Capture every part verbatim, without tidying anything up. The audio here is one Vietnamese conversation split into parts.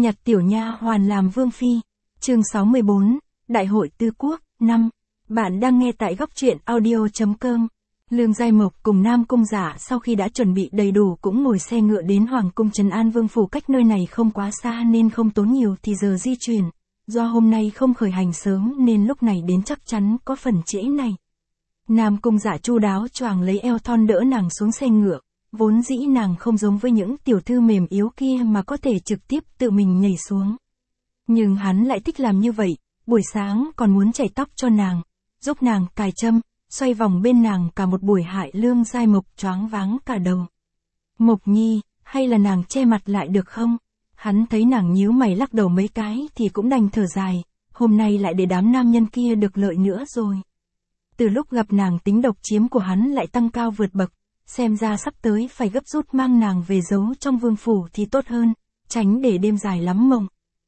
nhặt tiểu nha hoàn làm vương phi. Chương sáu mươi bốn, Đại hội tứ quốc, năm. Bạn đang nghe tại góc truyện audio.com. Lương Giai Mộc cùng Nam Cung Giả sau khi đã chuẩn bị đầy đủ cũng ngồi xe ngựa đến Hoàng cung Trấn An Vương phủ, cách nơi này không quá xa nên không tốn nhiều thì giờ di chuyển. Do hôm nay không khởi hành sớm nên lúc này đến chắc chắn có phần trễ này. Nam Cung Giả chu đáo choàng lấy eo thon đỡ nàng xuống xe ngựa. Vốn dĩ nàng không giống với những tiểu thư mềm yếu kia mà có thể trực tiếp tự mình nhảy xuống. Nhưng hắn lại thích làm như vậy, buổi sáng còn muốn chải tóc cho nàng, giúp nàng cài châm, xoay vòng bên nàng cả một buổi, hại Lương Giai Mộc choáng váng cả đầu. Mộc Nhi, hay là nàng che mặt lại được không? Hắn thấy nàng nhíu mày lắc đầu mấy cái thì cũng đành thở dài, hôm nay lại để đám nam nhân kia được lợi nữa rồi. Từ lúc gặp nàng tính độc chiếm của hắn lại tăng cao vượt bậc, xem ra sắp tới phải gấp rút mang nàng về giấu trong vương phủ thì tốt hơn, tránh để đêm dài lắm mộng.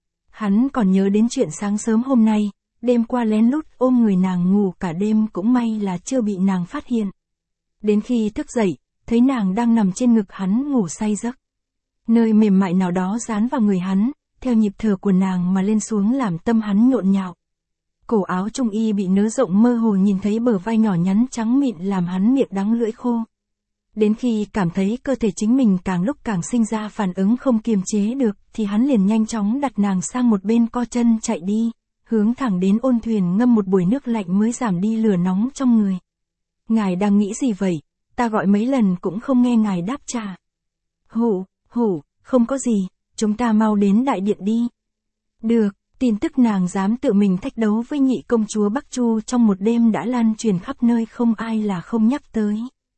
Hắn còn nhớ đến chuyện sáng sớm hôm nay, đêm qua lén lút ôm người nàng ngủ cả đêm, cũng may là chưa bị nàng phát hiện. Đến khi thức dậy, thấy nàng đang nằm trên ngực hắn ngủ say giấc. Nơi mềm mại nào đó dán vào người hắn, theo nhịp thở của nàng mà lên xuống làm tâm hắn nhộn nhạo. Cổ áo trung y bị nới rộng mơ hồ nhìn thấy bờ vai nhỏ nhắn trắng mịn làm hắn miệng đắng lưỡi khô. Đến khi cảm thấy cơ thể chính mình càng lúc càng sinh ra phản ứng không kiềm chế được thì hắn liền nhanh chóng đặt nàng sang một bên, co chân chạy đi, hướng thẳng đến ôn thuyền ngâm một buổi nước lạnh mới giảm đi lửa nóng trong người. Ngài đang nghĩ gì vậy? Ta gọi mấy lần cũng không nghe ngài đáp trả. Hủ, hủ, không có gì, chúng ta mau đến đại điện đi. Được, tin tức nàng dám tự mình thách đấu với nhị công chúa Bắc Chu trong một đêm đã lan truyền khắp nơi, không ai là không nhắc tới.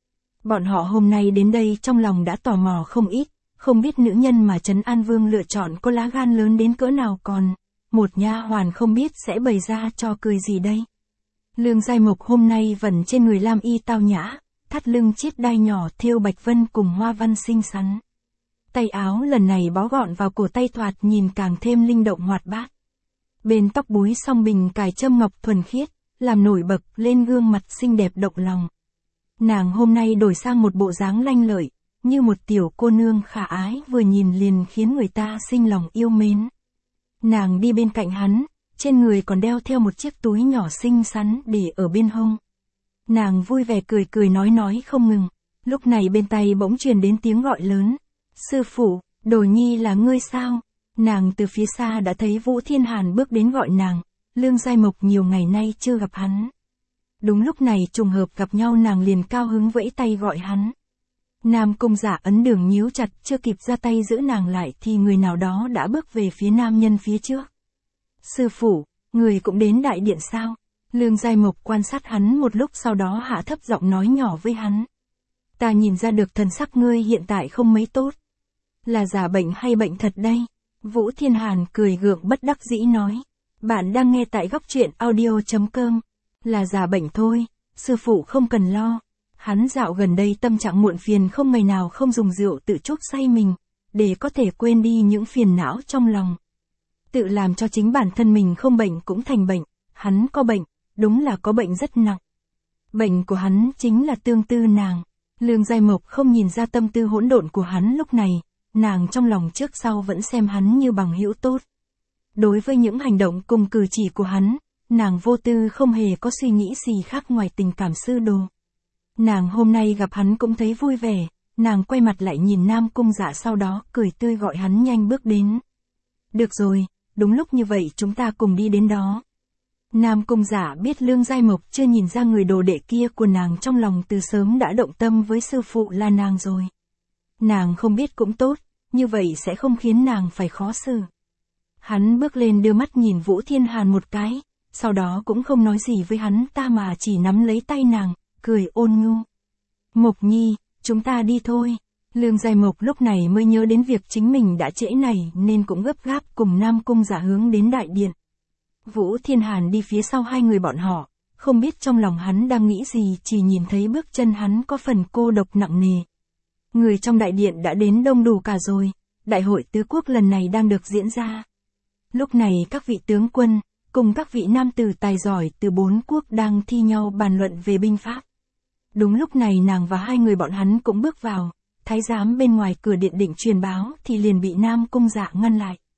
Bọn họ hôm nay đến đây trong lòng đã tò mò không ít, không biết nữ nhân mà Trấn An Vương lựa chọn có lá gan lớn đến cỡ nào, còn một nha hoàn không biết sẽ bày ra trò cười gì đây. Lương Giai Mộc hôm nay vẫn trên người lam y tao nhã, thắt lưng chiết đai nhỏ thêu bạch vân cùng hoa văn xinh xắn. Tay áo lần này bó gọn vào cổ tay, thoạt nhìn càng thêm linh động hoạt bát. Bên tóc búi song bình cài châm ngọc thuần khiết, làm nổi bật lên gương mặt xinh đẹp động lòng. Nàng hôm nay đổi sang một bộ dáng lanh lợi, như một tiểu cô nương khả ái, vừa nhìn liền khiến người ta sinh lòng yêu mến. Nàng đi bên cạnh hắn, trên người còn đeo theo một chiếc túi nhỏ xinh xắn để ở bên hông. Nàng vui vẻ cười cười nói nói không ngừng, lúc này bên tay bỗng truyền đến tiếng gọi lớn. Sư phụ, Đồ Nhi là ngươi sao? Nàng từ phía xa đã thấy Vũ Thiên Hàn bước đến gọi nàng. Lương Giai Mộc nhiều ngày nay chưa gặp hắn. Đúng lúc này trùng hợp gặp nhau, nàng liền cao hứng vẫy tay gọi hắn. Nam Cung Giả ấn đường nhíu chặt, chưa kịp ra tay giữ nàng lại thì người nào đó đã bước về phía nam nhân phía trước. Sư phụ, người cũng đến đại điện sao? Lương Giai Mộc quan sát hắn một lúc, sau đó hạ thấp giọng nói nhỏ với hắn. Ta nhìn ra được thần sắc ngươi hiện tại không mấy tốt. Là giả bệnh hay bệnh thật đây? Vũ Thiên Hàn cười gượng bất đắc dĩ nói. Bạn đang nghe tại góc truyện audio.com. Là giả bệnh thôi, sư phụ không cần lo. Hắn dạo gần đây tâm trạng muộn phiền, không ngày nào không dùng rượu tự chuốc say mình, để có thể quên đi những phiền não trong lòng. Tự làm cho chính bản thân mình không bệnh cũng thành bệnh. Hắn có bệnh, đúng là có bệnh rất nặng. Bệnh của hắn chính là tương tư nàng. Lương Giai Mộc không nhìn ra tâm tư hỗn độn của hắn lúc này, nàng trong lòng trước sau vẫn xem hắn như bằng hữu tốt. Đối với những hành động cùng cử chỉ của hắn, nàng vô tư không hề có suy nghĩ gì khác ngoài tình cảm sư đồ. Nàng hôm nay gặp hắn cũng thấy vui vẻ, nàng quay mặt lại nhìn Nam Cung Giả, sau đó cười tươi gọi hắn nhanh bước đến. Được rồi, đúng lúc như vậy chúng ta cùng đi đến đó. Nam Cung Giả biết Lương Giai Mộc chưa nhìn ra người đồ đệ kia của nàng trong lòng từ sớm đã động tâm với sư phụ là nàng rồi. Nàng không biết cũng tốt, như vậy sẽ không khiến nàng phải khó xử. Hắn bước lên đưa mắt nhìn Vũ Thiên Hàn một cái, sau đó cũng không nói gì với hắn ta mà chỉ nắm lấy tay nàng, cười ôn nhu. Mộc Nhi, chúng ta đi thôi. Lương Giai Mộc lúc này mới nhớ đến việc chính mình đã trễ này nên cũng gấp gáp cùng Nam Cung Giả hướng đến đại điện. Vũ Thiên Hàn đi phía sau hai người bọn họ, không biết trong lòng hắn đang nghĩ gì, chỉ nhìn thấy bước chân hắn có phần cô độc nặng nề. Người trong đại điện đã đến đông đủ cả rồi, đại hội tứ quốc lần này đang được diễn ra. Lúc này các vị tướng quân, cùng các vị nam tử tài giỏi từ bốn quốc đang thi nhau bàn luận về binh pháp. Đúng lúc này nàng và hai người bọn hắn cũng bước vào, thái giám bên ngoài cửa điện định truyền báo thì liền bị Nam Cung Giả ngăn lại.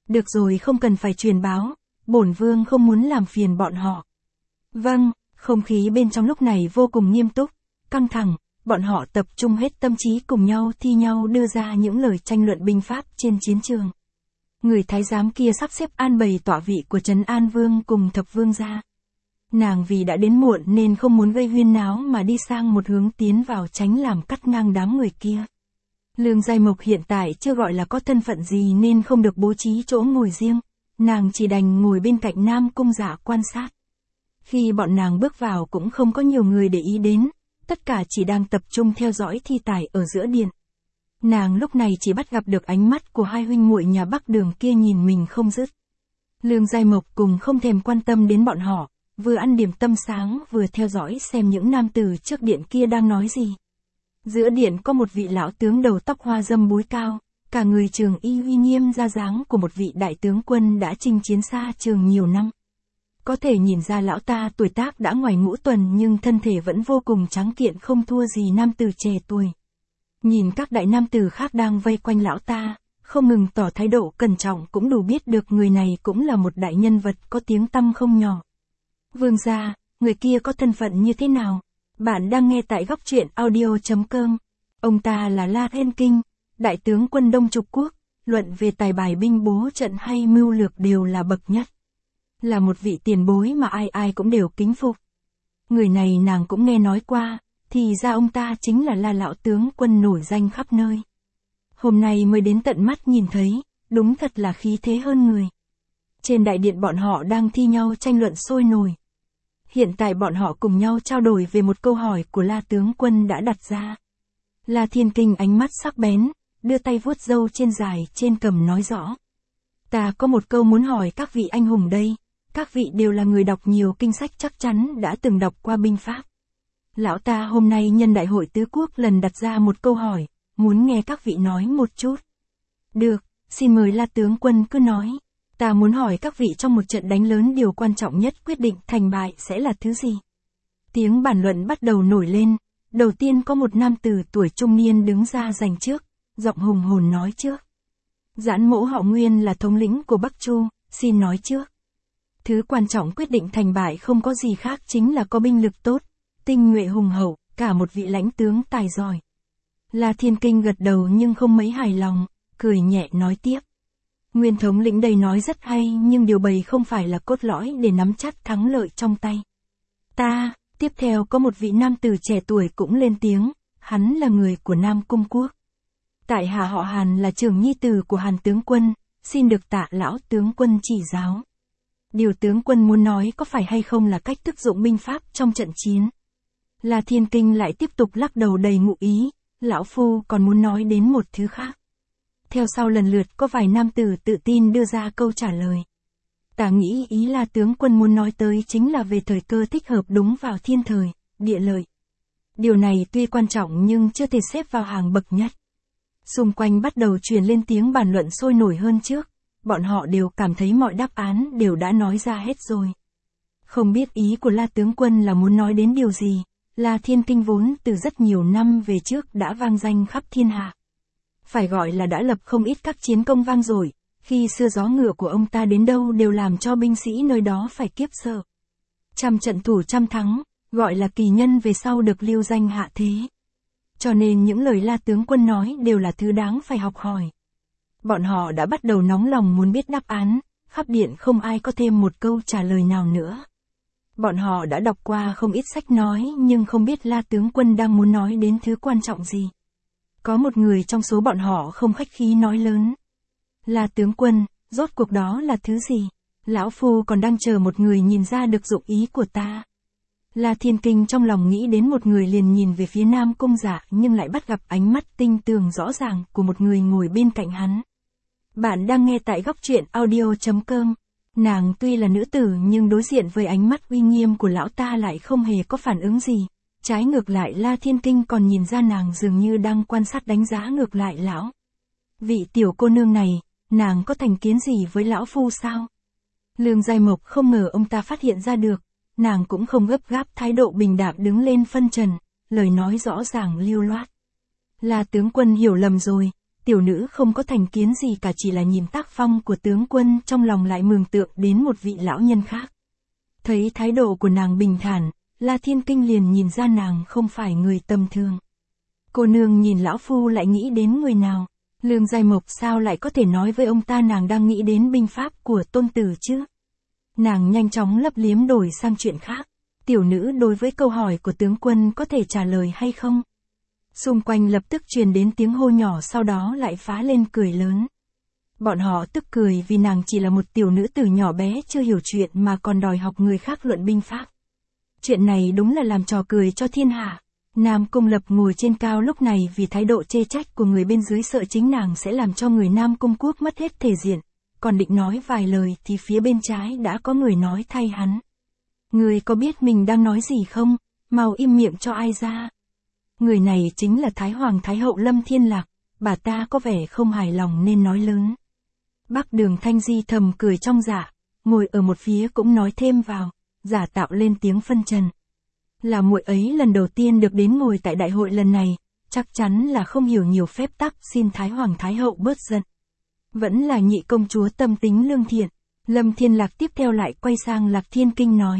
Được rồi, không cần phải truyền báo, bổn vương không muốn làm phiền bọn họ. Vâng, không khí bên trong lúc này vô cùng nghiêm túc, căng thẳng, bọn họ tập trung hết tâm trí cùng nhau thi nhau đưa ra những lời tranh luận binh pháp trên chiến trường. Người thái giám kia sắp xếp an bày tọa vị của Trấn An Vương cùng Thập Vương gia. Nàng vì đã đến muộn nên không muốn gây huyên náo mà đi sang một hướng tiến vào tránh làm cắt ngang đám người kia. Lương Giai Mộc hiện tại chưa gọi là có thân phận gì nên không được bố trí chỗ ngồi riêng, nàng chỉ đành ngồi bên cạnh Nam Cung Dạ quan sát. Khi bọn nàng bước vào cũng không có nhiều người để ý đến, tất cả chỉ đang tập trung theo dõi thi tài ở giữa điện. Nàng lúc này chỉ bắt gặp được ánh mắt của hai huynh muội nhà Bắc Đường kia nhìn mình không dứt. Lương Giai Mộc cùng không thèm quan tâm đến bọn họ, vừa ăn điểm tâm sáng vừa theo dõi xem những nam tử trước điện kia đang nói gì. Giữa điện có một vị lão tướng đầu tóc hoa râm búi cao, cả người trường y uy nghiêm ra dáng của một vị đại tướng quân đã chinh chiến xa trường nhiều năm. Có thể nhìn ra lão ta tuổi tác đã ngoài ngũ tuần nhưng thân thể vẫn vô cùng tráng kiện không thua gì nam tử trẻ tuổi. Nhìn các đại nam tử khác đang vây quanh lão ta, không ngừng tỏ thái độ cẩn trọng cũng đủ biết được người này cũng là một đại nhân vật có tiếng tăm không nhỏ. Vương gia, người kia có thân phận như thế nào? Bạn đang nghe tại góc truyện audio chấm com. Ông ta là La Thiên Kinh, đại tướng quân Đông Trục Quốc, luận về tài bài binh bố trận hay mưu lược đều là bậc nhất. Là một vị tiền bối mà ai ai cũng đều kính phục. Người này nàng cũng nghe nói qua, thì ra ông ta chính là La lão tướng quân nổi danh khắp nơi. Hôm nay mới đến tận mắt nhìn thấy, đúng thật là khí thế hơn người. Trên đại điện bọn họ đang thi nhau tranh luận sôi nổi. Hiện tại bọn họ cùng nhau trao đổi về một câu hỏi của La tướng quân đã đặt ra. La Thiên Kinh ánh mắt sắc bén, đưa tay vuốt râu trên dài trên cằm nói rõ. Ta có một câu muốn hỏi các vị anh hùng đây, các vị đều là người đọc nhiều kinh sách chắc chắn đã từng đọc qua binh pháp. Lão ta hôm nay nhân đại hội tứ quốc lần đặt ra một câu hỏi, muốn nghe các vị nói một chút. Được, xin mời La tướng quân cứ nói. Ta muốn hỏi các vị trong một trận đánh lớn điều quan trọng nhất quyết định thành bại sẽ là thứ gì? Tiếng bàn luận bắt đầu nổi lên, đầu tiên có một nam tử tuổi trung niên đứng ra giành trước, giọng hùng hồn nói trước. Giãn Mỗ họ Nguyên là thống lĩnh của Bắc Chu, xin nói trước. Thứ quan trọng quyết định thành bại không có gì khác chính là có binh lực tốt, tinh nhuệ hùng hậu, cả một vị lãnh tướng tài giỏi. La Thiên Kinh gật đầu nhưng không mấy hài lòng, cười nhẹ nói tiếp. Nguyên thống lĩnh đây nói rất hay nhưng điều bày không phải là cốt lõi để nắm chắc thắng lợi trong tay. Ta, tiếp theo có một vị nam tử trẻ tuổi cũng lên tiếng, hắn là người của Nam Cung Quốc. Tại hạ họ Hàn là trưởng nhi tử của Hàn tướng quân, xin được tạ lão tướng quân chỉ giáo. Điều tướng quân muốn nói có phải hay không là cách thức dụng binh pháp trong trận chiến? La Thiên Kinh lại tiếp tục lắc đầu đầy ngụ ý, lão phu còn muốn nói đến một thứ khác. Theo sau lần lượt có vài nam tử tự tin đưa ra câu trả lời. Ta nghĩ ý là tướng quân muốn nói tới chính là về thời cơ thích hợp đúng vào thiên thời, địa lợi. Điều này tuy quan trọng nhưng chưa thể xếp vào hàng bậc nhất. Xung quanh bắt đầu truyền lên tiếng bàn luận sôi nổi hơn trước, bọn họ đều cảm thấy mọi đáp án đều đã nói ra hết rồi. Không biết ý của La tướng quân là muốn nói đến điều gì, La Thiên Kinh vốn từ rất nhiều năm về trước đã vang danh khắp thiên hạ. Phải gọi là đã lập không ít các chiến công vang dội, khi xưa gió ngựa của ông ta đến đâu đều làm cho binh sĩ nơi đó phải kiếp sợ. Trăm trận thủ trăm thắng, gọi là kỳ nhân về sau được lưu danh hạ thế. Cho nên những lời La tướng quân nói đều là thứ đáng phải học hỏi. Bọn họ đã bắt đầu nóng lòng muốn biết đáp án, khắp điện không ai có thêm một câu trả lời nào nữa. Bọn họ đã đọc qua không ít sách nói nhưng không biết La tướng quân đang muốn nói đến thứ quan trọng gì. Có một người trong số bọn họ không khách khí nói lớn. La tướng quân, rốt cuộc đó là thứ gì? Lão phu còn đang chờ một người nhìn ra được dụng ý của ta. La Thiên Kinh trong lòng nghĩ đến một người liền nhìn về phía Nam Cung Dạ nhưng lại bắt gặp ánh mắt tinh tường rõ ràng của một người ngồi bên cạnh hắn. Bạn đang nghe tại góc truyện audio chấm com. Nàng tuy là nữ tử nhưng đối diện với ánh mắt uy nghiêm của lão ta lại không hề có phản ứng gì. Trái ngược lại La Thiên Kinh còn nhìn ra nàng dường như đang quan sát đánh giá ngược lại lão. Vị tiểu cô nương này, nàng có thành kiến gì với lão phu sao? Lương Giai Mộc không ngờ ông ta phát hiện ra được, nàng cũng không gấp gáp thái độ bình đạm đứng lên phân trần, lời nói rõ ràng lưu loát. La tướng quân hiểu lầm rồi, tiểu nữ không có thành kiến gì cả, chỉ là nhìn tác phong của tướng quân trong lòng lại mường tượng đến một vị lão nhân khác. Thấy thái độ của nàng bình thản, La Thiên Kinh liền nhìn ra nàng không phải người tầm thường. Cô nương nhìn lão phu lại nghĩ đến người nào? Lương Giai Mộc sao lại có thể nói với ông ta nàng đang nghĩ đến binh pháp của tôn tử chứ? Nàng nhanh chóng lấp liếm đổi sang chuyện khác. Tiểu nữ đối với câu hỏi của tướng quân có thể trả lời hay không? Xung quanh lập tức truyền đến tiếng hô nhỏ, sau đó lại phá lên cười lớn. Bọn họ tức cười vì nàng chỉ là một tiểu nữ tử nhỏ bé chưa hiểu chuyện mà còn đòi học người khác luận binh pháp. Chuyện này đúng là làm trò cười cho thiên hạ. Nam Cung Lập ngồi trên cao lúc này vì thái độ chê trách của người bên dưới sợ chính nàng sẽ làm cho người Nam Cung Quốc mất hết thể diện. Còn định nói vài lời thì phía bên trái đã có người nói thay hắn. Người có biết mình đang nói gì không? Mau im miệng cho ai ra. Người này chính là Thái Hoàng Thái Hậu Lâm Thiên Lạc, bà ta có vẻ không hài lòng nên nói lớn. Bắc Đường Thanh Di thầm cười trong dạ, ngồi ở một phía cũng nói thêm vào, giả tạo lên tiếng phân trần. Là muội ấy lần đầu tiên được đến ngồi tại đại hội lần này, chắc chắn là không hiểu nhiều phép tắc, xin Thái Hoàng Thái Hậu bớt giận. Vẫn là nhị công chúa tâm tính lương thiện. Lâm Thiên Lạc tiếp theo lại quay sang Lạc Thiên Kinh nói.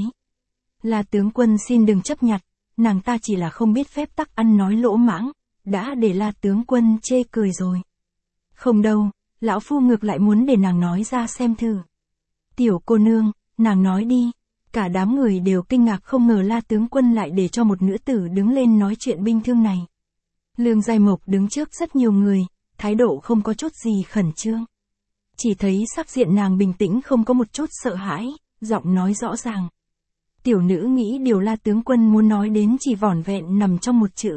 Là tướng quân xin đừng chấp nhặt, nàng ta chỉ là không biết phép tắc ăn nói lỗ mãng, đã để La tướng quân chê cười rồi. Không đâu, lão phu ngược lại muốn để nàng nói ra xem thử. Tiểu cô nương, nàng nói đi. Cả đám người đều kinh ngạc không ngờ La tướng quân lại để cho một nữ tử đứng lên nói chuyện binh thương này. Lương Giai Mộc đứng trước rất nhiều người, thái độ không có chút gì khẩn trương. Chỉ thấy sắc diện nàng bình tĩnh không có một chút sợ hãi, giọng nói rõ ràng. Tiểu nữ nghĩ điều La tướng quân muốn nói đến chỉ vỏn vẹn nằm trong một chữ.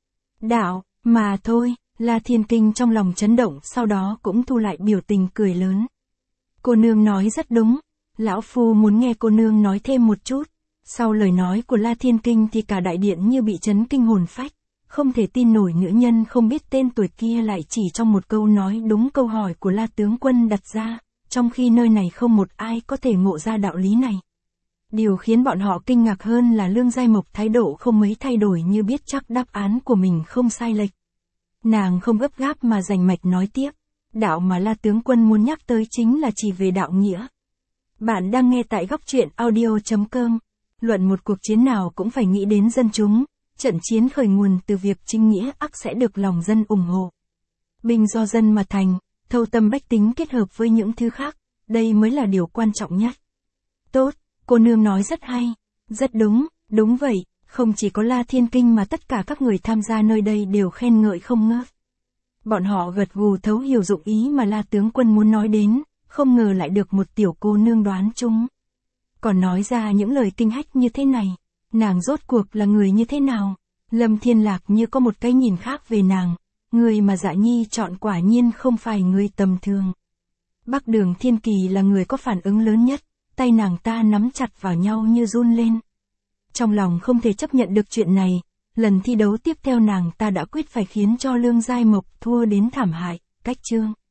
Đạo, mà thôi. La Thiên Kinh trong lòng chấn động, sau đó cũng thu lại biểu tình cười lớn. Cô nương nói rất đúng. Lão phu muốn nghe cô nương nói thêm một chút. Sau lời nói của La Thiên Kinh thì cả đại điện như bị chấn kinh hồn phách. Không thể tin nổi nữ nhân không biết tên tuổi kia lại chỉ trong một câu nói đúng câu hỏi của La tướng quân đặt ra, trong khi nơi này không một ai có thể ngộ ra đạo lý này. Điều khiến bọn họ kinh ngạc hơn là Lương Giai Mộc thái độ không mấy thay đổi như biết chắc đáp án của mình không sai lệch. Nàng không gấp gáp mà rành mạch nói tiếp, đạo mà La tướng quân muốn nhắc tới chính là chỉ về đạo nghĩa. Bạn đang nghe tại góc truyện audio chấm com. Luận một cuộc chiến nào cũng phải nghĩ đến dân chúng, trận chiến khởi nguồn từ việc chính nghĩa ắt sẽ được lòng dân ủng hộ. Binh do dân mà thành, thâu tâm bách tính kết hợp với những thứ khác, đây mới là điều quan trọng nhất. Tốt, cô nương nói rất hay, rất đúng, đúng vậy, không chỉ có La Thiên Kinh mà tất cả các người tham gia nơi đây đều khen ngợi không ngớt. Bọn họ gật gù thấu hiểu dụng ý mà La tướng quân muốn nói đến, không ngờ lại được một tiểu cô nương đoán trúng. Còn nói ra những lời kinh hách như thế này, nàng rốt cuộc là người như thế nào? Lâm Thiên Lạc như có một cái nhìn khác về nàng, người mà Dạ Nhi chọn quả nhiên không phải người tầm thường. Bắc Đường Thiên Kỳ là người có phản ứng lớn nhất, tay nàng ta nắm chặt vào nhau như run lên. Trong lòng không thể chấp nhận được chuyện này, lần thi đấu tiếp theo nàng ta đã quyết phải khiến cho Lương Giai Mộc thua đến thảm hại, cách chương.